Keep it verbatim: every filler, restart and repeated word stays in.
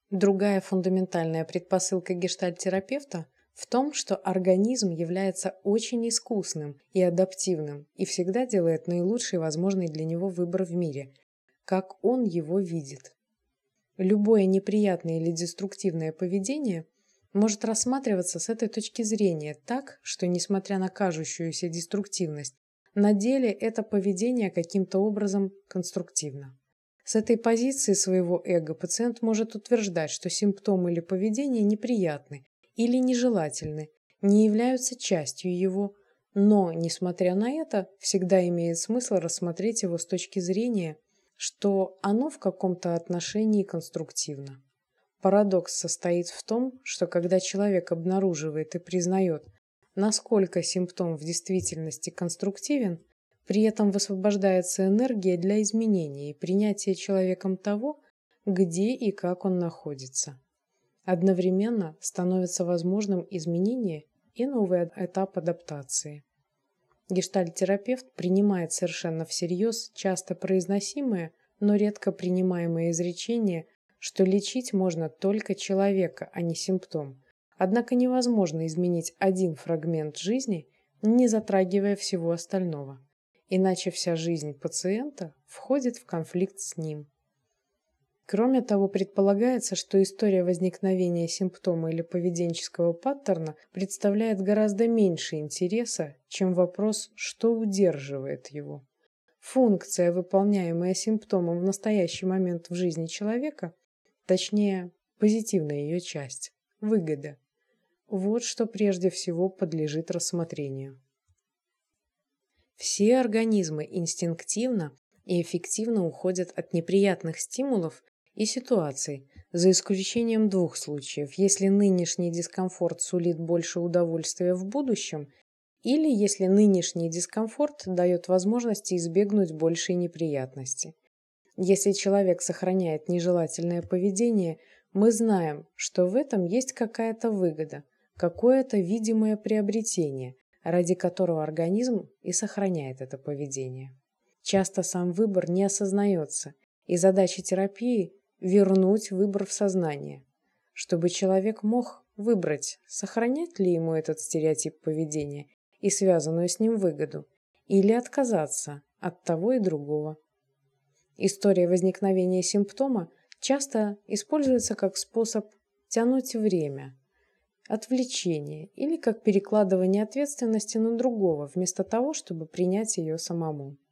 Другая фундаментальная предпосылка гештальт-терапевта в том, что организм является очень искусным и адаптивным и всегда делает наилучший возможный для него выбор в мире, как он его видит. Любое неприятное или деструктивное поведение может рассматриваться с этой точки зрения так, что, несмотря на кажущуюся деструктивность, на деле это поведение каким-то образом конструктивно. С этой позиции своего эго пациент может утверждать, что симптомы или поведение неприятны или нежелательны, не являются частью его, но, несмотря на это, всегда имеет смысл рассмотреть его с точки зрения, что оно в каком-то отношении конструктивно. Парадокс состоит в том, что когда человек обнаруживает и признает, насколько симптом в действительности конструктивен, при этом высвобождается энергия для изменения и принятия человеком того, где и как он находится. Одновременно становится возможным изменение и новый этап адаптации. Гештальт-терапевт принимает совершенно всерьез часто произносимое, но редко принимаемое изречение, что лечить можно только человека, а не симптом. Однако невозможно изменить один фрагмент жизни, не затрагивая всего остального. Иначе вся жизнь пациента входит в конфликт с ним. Кроме того, предполагается, что история возникновения симптома или поведенческого паттерна представляет гораздо меньше интереса, чем вопрос, что удерживает его. Функция, выполняемая симптомом в настоящий момент в жизни человека, точнее, позитивная ее часть, выгода. Вот что прежде всего подлежит рассмотрению. Все организмы инстинктивно и эффективно уходят от неприятных стимулов и ситуаций, за исключением двух случаев, если нынешний дискомфорт сулит больше удовольствия в будущем, или если нынешний дискомфорт дает возможность избегнуть большей неприятности. Если человек сохраняет нежелательное поведение, мы знаем, что в этом есть какая-то выгода, какое-то видимое приобретение, ради которого организм и сохраняет это поведение. Часто сам выбор не осознается, и задача терапии – вернуть выбор в сознание, чтобы человек мог выбрать, сохранять ли ему этот стереотип поведения и связанную с ним выгоду, или отказаться от того и другого. История возникновения симптома часто используется как способ тянуть время, отвлечение или как перекладывание ответственности на другого, вместо того, чтобы принять ее самому.